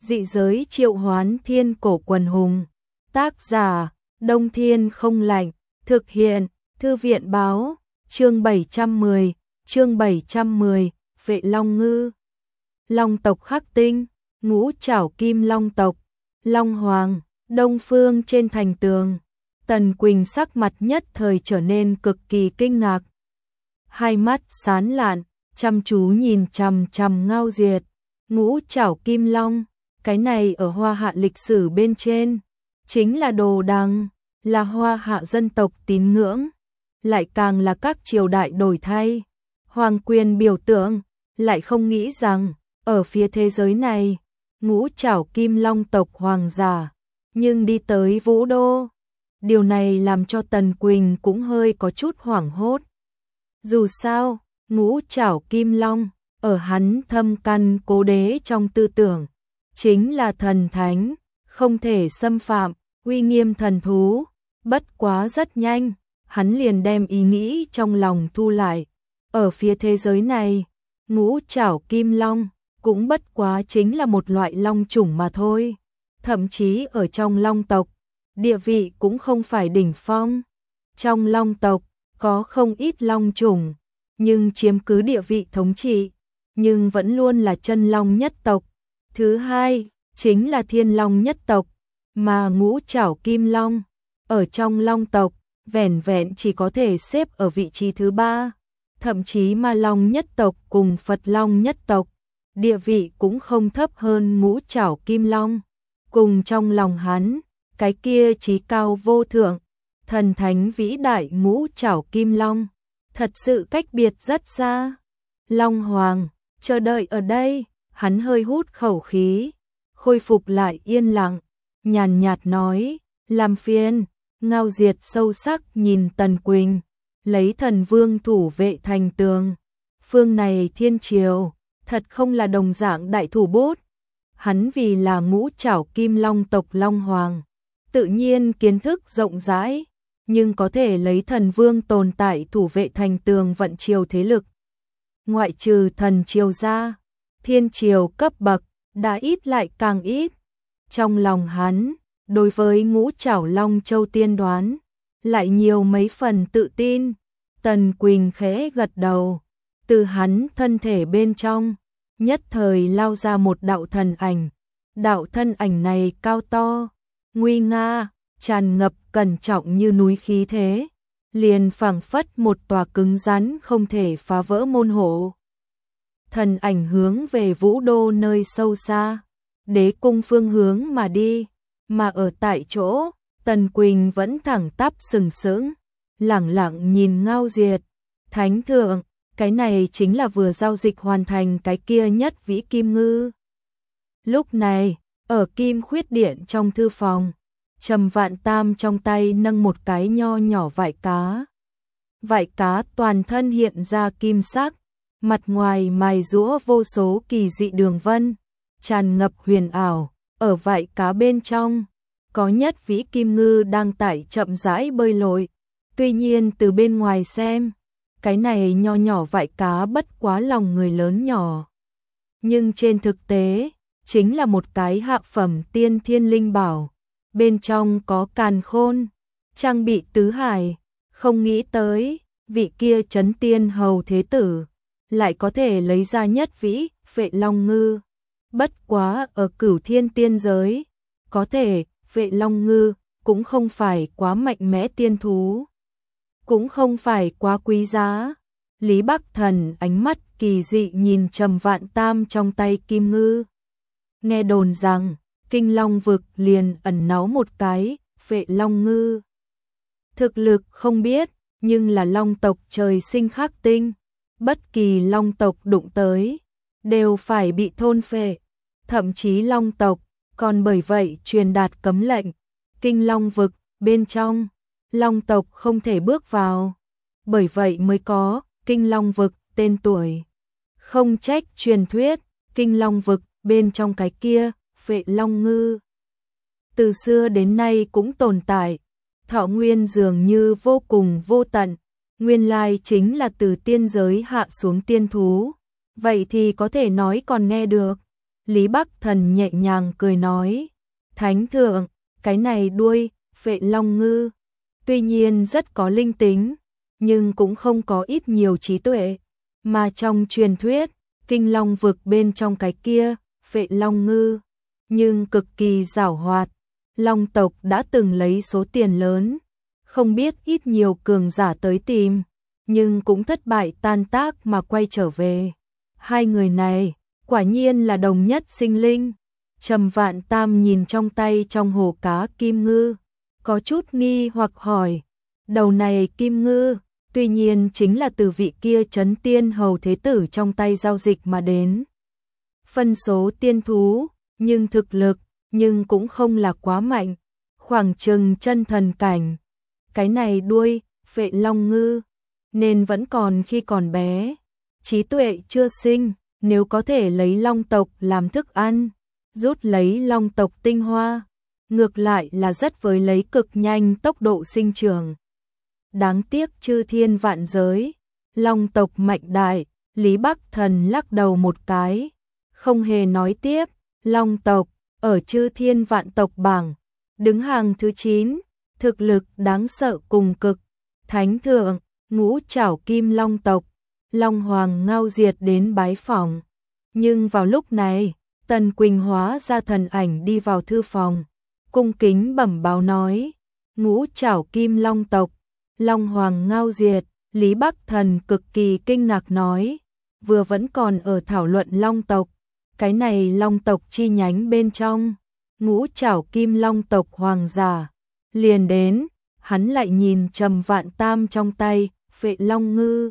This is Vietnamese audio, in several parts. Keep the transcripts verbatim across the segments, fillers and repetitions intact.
Dị giới triệu hoán thiên cổ quần hùng. Tác giả, Đông Thiên Không Lạnh. Thực hiện, Thư viện Báo. Chương bảy trăm mười, chương bảy trăm mười, Vệ Long Ngư. Long tộc Khắc Tinh, Ngũ Trảo Kim Long tộc, Long Hoàng, Đông Phương trên thành tường. Tần Quỳnh sắc mặt nhất thời trở nên cực kỳ kinh ngạc. Hai mắt sáng lạn, chăm chú nhìn chằm chằm Ngao Diệt. Ngũ Trảo Kim Long, cái này ở Hoa Hạ lịch sử bên trên, chính là đồ đằng, là Hoa Hạ dân tộc tín ngưỡng, lại càng là các triều đại đổi thay, hoàng quyền biểu tượng, lại không nghĩ rằng, ở phía thế giới này, Ngũ Trảo Kim Long tộc hoàng giả, nhưng đi tới Vũ Đô. Điều này làm cho Tần Quỳnh cũng hơi có chút hoảng hốt. Dù sao, Ngũ Trảo Kim Long, ở hắn thâm căn cố đế trong tư tưởng, chính là thần thánh, không thể xâm phạm, uy nghiêm thần thú. Bất quá rất nhanh, hắn liền đem ý nghĩ trong lòng thu lại. Ở phía thế giới này, Ngũ Trảo Kim Long cũng bất quá chính là một loại long chủng mà thôi. Thậm chí ở trong long tộc, địa vị cũng không phải đỉnh phong. Trong long tộc, có không ít long chủng, nhưng chiếm cứ địa vị thống trị, nhưng vẫn luôn là chân long nhất tộc. Thứ hai, chính là thiên long nhất tộc, mà Ngũ Trảo Kim Long, ở trong long tộc, vẻn vẹn chỉ có thể xếp ở vị trí thứ ba. Thậm chí Ma Long nhất tộc cùng Phật Long nhất tộc, địa vị cũng không thấp hơn Ngũ Trảo Kim Long. Cùng trong lòng hắn, cái kia chí cao vô thượng, thần thánh vĩ đại Ngũ Trảo Kim Long, thật sự cách biệt rất xa. Long Hoàng, chờ đợi ở đây, hắn hơi hút khẩu khí, khôi phục lại yên lặng, nhàn nhạt nói, làm phiền. Ngao Diệt sâu sắc nhìn Tần Quỳnh, lấy thần vương thủ vệ thành tường. Phương này thiên triều, thật không là đồng dạng đại thủ bút. Hắn vì là Ngũ Trảo Kim Long tộc Long Hoàng, tự nhiên kiến thức rộng rãi, nhưng có thể lấy thần vương tồn tại thủ vệ thành tường vận triều thế lực. Ngoại trừ thần triều ra, thiên triều cấp bậc, đã ít lại càng ít. Trong lòng hắn, đối với Ngũ Trảo Long Châu tiên đoán, lại nhiều mấy phần tự tin. Tần Quỳnh khẽ gật đầu, từ hắn thân thể bên trong, nhất thời lao ra một đạo thần ảnh. Đạo thân ảnh này cao to, nguy nga, tràn ngập cẩn trọng như núi khí thế, liền phảng phất một tòa cứng rắn không thể phá vỡ môn hộ. Thần ảnh hướng về Vũ Đô nơi sâu xa, đế cung phương hướng mà đi. Mà ở tại chỗ, Tần Quỳnh vẫn thẳng tắp sừng sững, lẳng lặng nhìn Ngao Diệt. Thánh thượng, cái này chính là vừa giao dịch hoàn thành cái kia nhất vĩ kim ngư. Lúc này, ở Kim Khuyết Điện trong thư phòng, Trầm Vạn Tam trong tay nâng một cái nho nhỏ vảy cá. Vảy cá toàn thân hiện ra kim sắc, mặt ngoài mài giũa vô số kỳ dị đường vân, tràn ngập huyền ảo. Ở vảy cá bên trong, có nhất vĩ kim ngư đang tại chậm rãi bơi lội. Tuy nhiên từ bên ngoài xem, cái này nho nhỏ vảy cá bất quá lòng người lớn nhỏ. Nhưng trên thực tế, chính là một cái hạ phẩm tiên thiên linh bảo. Bên trong có càn khôn, trang bị tứ hải. Không nghĩ tới, vị kia Trấn Tiên Hầu Thế Tử, lại có thể lấy ra nhất vĩ, Vệ Long Ngư. Bất quá ở Cửu Thiên tiên giới, có thể Vệ Long Ngư cũng không phải quá mạnh mẽ tiên thú, cũng không phải quá quý giá. Lý Bắc Thần ánh mắt kỳ dị nhìn Trầm Vạn Tam trong tay kim ngư. Nghe đồn rằng, Kinh Long vực liền ẩn náu một cái Vệ Long Ngư. Thực lực không biết, nhưng là long tộc trời sinh khắc tinh, bất kỳ long tộc đụng tới đều phải bị thôn phệ. Thậm chí long tộc còn bởi vậy truyền đạt cấm lệnh, Kinh Long vực bên trong, long tộc không thể bước vào. Bởi vậy mới có Kinh Long vực tên tuổi. Không trách truyền thuyết, Kinh Long vực bên trong cái kia, Vệ Long Ngư, từ xưa đến nay cũng tồn tại, thọ nguyên dường như vô cùng vô tận. Nguyên lai chính là từ tiên giới hạ xuống tiên thú, vậy thì có thể nói còn nghe được. Lý Bắc Thần nhẹ nhàng cười nói, Thánh thượng, cái này đuôi, Phệ Long Ngư, tuy nhiên rất có linh tính, nhưng cũng không có ít nhiều trí tuệ, mà trong truyền thuyết, Kinh Long vực bên trong cái kia, Phệ Long Ngư, nhưng cực kỳ giảo hoạt, Long tộc đã từng lấy số tiền lớn, không biết ít nhiều cường giả tới tìm, nhưng cũng thất bại tan tác mà quay trở về. Hai người này, quả nhiên là đồng nhất sinh linh. Trầm Vạn Tam nhìn trong tay trong hồ cá kim ngư, có chút nghi hoặc hỏi, đầu này kim ngư, tuy nhiên chính là từ vị kia Trấn Tiên Hầu Thế Tử trong tay giao dịch mà đến. Phân số tiên thú, nhưng thực lực, nhưng cũng không là quá mạnh, khoảng chừng chân thần cảnh. Cái này đuôi, Phệ Long Ngư, nên vẫn còn khi còn bé, trí tuệ chưa sinh, nếu có thể lấy long tộc làm thức ăn, rút lấy long tộc tinh hoa, ngược lại là rất với lấy cực nhanh tốc độ sinh trưởng. Đáng tiếc chư thiên vạn giới, long tộc mạnh đại, Lý Bắc Thần lắc đầu một cái, không hề nói tiếp, long tộc, ở chư thiên vạn tộc bảng, đứng hàng thứ chín, thực lực đáng sợ cùng cực, Thánh thượng, Ngũ Trảo Kim Long tộc, Long Hoàng Ngao Diệt đến bái phỏng. Nhưng vào lúc này, Tần Quỳnh hóa ra thần ảnh đi vào thư phòng, cung kính bẩm báo nói, Ngũ Trảo Kim Long tộc, Long Hoàng Ngao Diệt. Lý Bắc Thần cực kỳ kinh ngạc nói, vừa vẫn còn ở thảo luận long tộc, cái này long tộc chi nhánh bên trong, Ngũ Trảo Kim Long tộc hoàng giả, liền đến, hắn lại nhìn Trầm Vạn Tam trong tay, Phệ Long Ngư.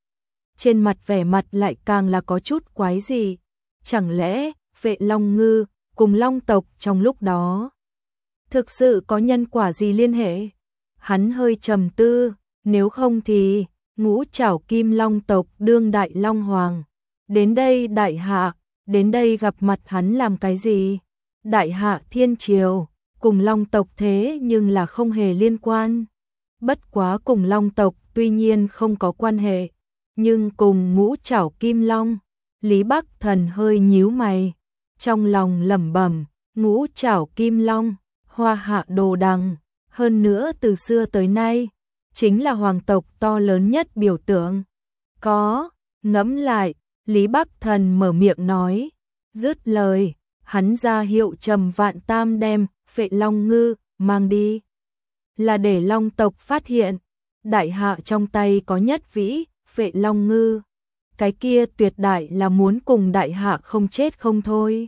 Trên mặt vẻ mặt lại càng là có chút quái gì, chẳng lẽ Phệ Long Ngư cùng long tộc trong lúc đó thực sự có nhân quả gì liên hệ? Hắn hơi trầm tư, nếu không thì Ngũ Trảo Kim Long tộc đương đại long hoàng, đến đây đại hạ, đến đây gặp mặt hắn làm cái gì? Đại hạ thiên triều, cùng long tộc thế nhưng là không hề liên quan. Bất quá cùng long tộc tuy nhiên không có quan hệ, nhưng cùng Ngũ Trảo Kim Long, Lý Bắc Thần hơi nhíu mày, trong lòng lẩm bẩm, Ngũ Trảo Kim Long, hoa hạ đồ đằng, hơn nữa từ xưa tới nay, chính là hoàng tộc to lớn nhất biểu tượng. Có, ngẫm lại, Lý Bắc Thần mở miệng nói, dứt lời, hắn ra hiệu Trầm Vạn Tam đem Phệ Long Ngư mang đi, là để long tộc phát hiện, đại hạ trong tay có nhất vĩ Phệ Long Ngư, cái kia tuyệt đại là muốn cùng đại hạ không chết không thôi.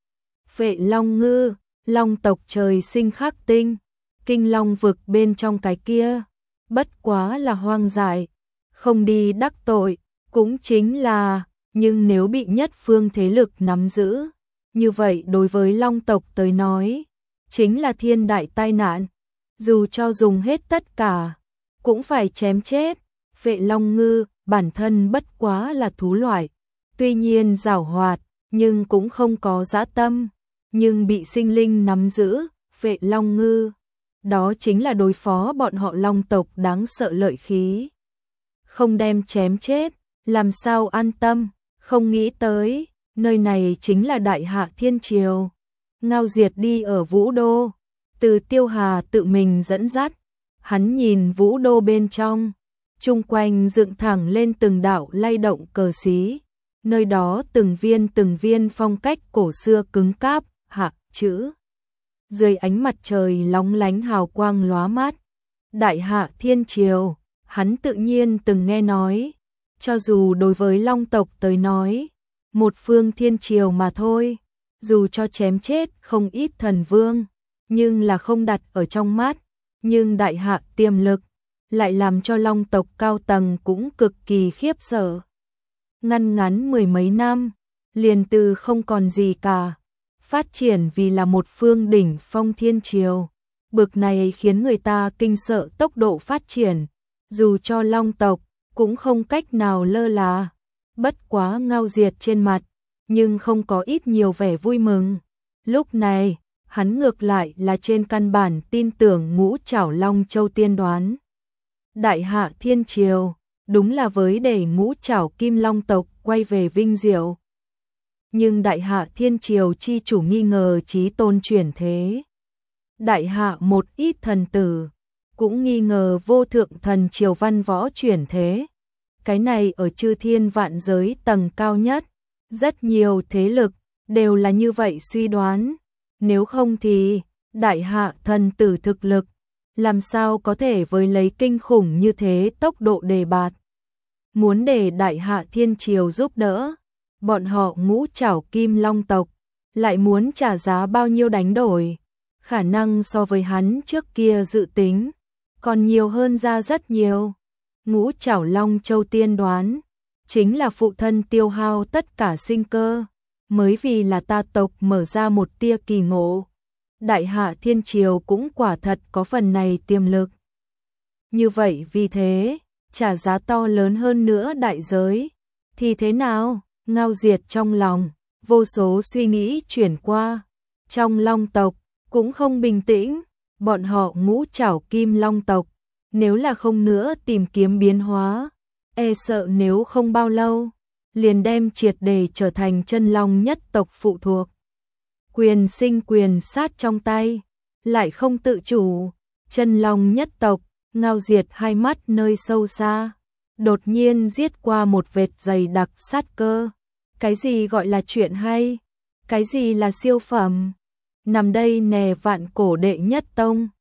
Phệ Long Ngư, long tộc trời sinh khắc tinh, Kinh Long vực bên trong cái kia, bất quá là hoang dại, không đi đắc tội, cũng chính là, nhưng nếu bị nhất phương thế lực nắm giữ, như vậy đối với long tộc tới nói, chính là thiên đại tai nạn, dù cho dùng hết tất cả, cũng phải chém chết. Phệ Long Ngư bản thân bất quá là thú loại, tuy nhiên giảo hoạt, nhưng cũng không có dã tâm, nhưng bị sinh linh nắm giữ, Phệ Long Ngư, đó chính là đối phó bọn họ long tộc đáng sợ lợi khí. Không đem chém chết, làm sao an tâm, không nghĩ tới, nơi này chính là đại hạ thiên triều. Ngao Diệt đi ở Vũ Đô, từ Tiêu Hà tự mình dẫn dắt, hắn nhìn Vũ Đô bên trong, chung quanh dựng thẳng lên từng đạo lay động cờ xí, nơi đó từng viên từng viên phong cách cổ xưa cứng cáp, hạ chữ. Dưới ánh mặt trời lóng lánh hào quang lóa mắt, đại hạ thiên triều, hắn tự nhiên từng nghe nói, cho dù đối với long tộc tới nói, một phương thiên triều mà thôi, dù cho chém chết không ít thần vương, nhưng là không đặt ở trong mắt, nhưng đại hạ tiềm lực, lại làm cho long tộc cao tầng cũng cực kỳ khiếp sợ. Ngăn ngắn mười mấy năm, liền từ không còn gì cả, phát triển vì là một phương đỉnh phong thiên triều, bực này khiến người ta kinh sợ tốc độ phát triển, dù cho long tộc cũng không cách nào lơ là. Bất quá Ngao Diệt trên mặt, nhưng không có ít nhiều vẻ vui mừng. Lúc này, hắn ngược lại là trên căn bản tin tưởng Ngũ Trảo Long Châu tiên đoán. Đại hạ thiên triều, đúng là với để Ngũ Trảo Kim Long tộc quay về vinh diệu. Nhưng đại hạ thiên triều chi chủ nghi ngờ chí tôn chuyển thế. Đại hạ một ít thần tử cũng nghi ngờ vô thượng thần triều văn võ chuyển thế. Cái này ở chư thiên vạn giới tầng cao nhất, rất nhiều thế lực đều là như vậy suy đoán. Nếu không thì đại hạ thần tử thực lực làm sao có thể với lấy kinh khủng như thế tốc độ đề bạt. Muốn để đại hạ thiên triều giúp đỡ, bọn họ ngũ trảo kim long tộc lại muốn trả giá bao nhiêu đánh đổi. Khả năng so với hắn trước kia dự tính còn nhiều hơn ra rất nhiều. Ngũ trảo long châu tiên đoán chính là phụ thân tiêu hao tất cả sinh cơ, mới vì là ta tộc mở ra một tia kỳ ngộ. Đại hạ thiên triều cũng quả thật có phần này tiềm lực. Như vậy vì thế, trả giá to lớn hơn nữa đại giới. Thì thế nào? Ngao Diệt trong lòng, vô số suy nghĩ chuyển qua. Trong long tộc, cũng không bình tĩnh. Bọn họ ngũ trảo kim long tộc, nếu là không nữa tìm kiếm biến hóa, e sợ nếu không bao lâu, liền đem triệt để trở thành chân long nhất tộc phụ thuộc. Quyền sinh quyền sát trong tay, lại không tự chủ, chân long nhất tộc, Ngao Diệt hai mắt nơi sâu xa, đột nhiên giết qua một vệt dày đặc sát cơ. Cái gì gọi là chuyện hay? Cái gì là siêu phẩm? Nằm đây nè vạn cổ đệ nhất tông,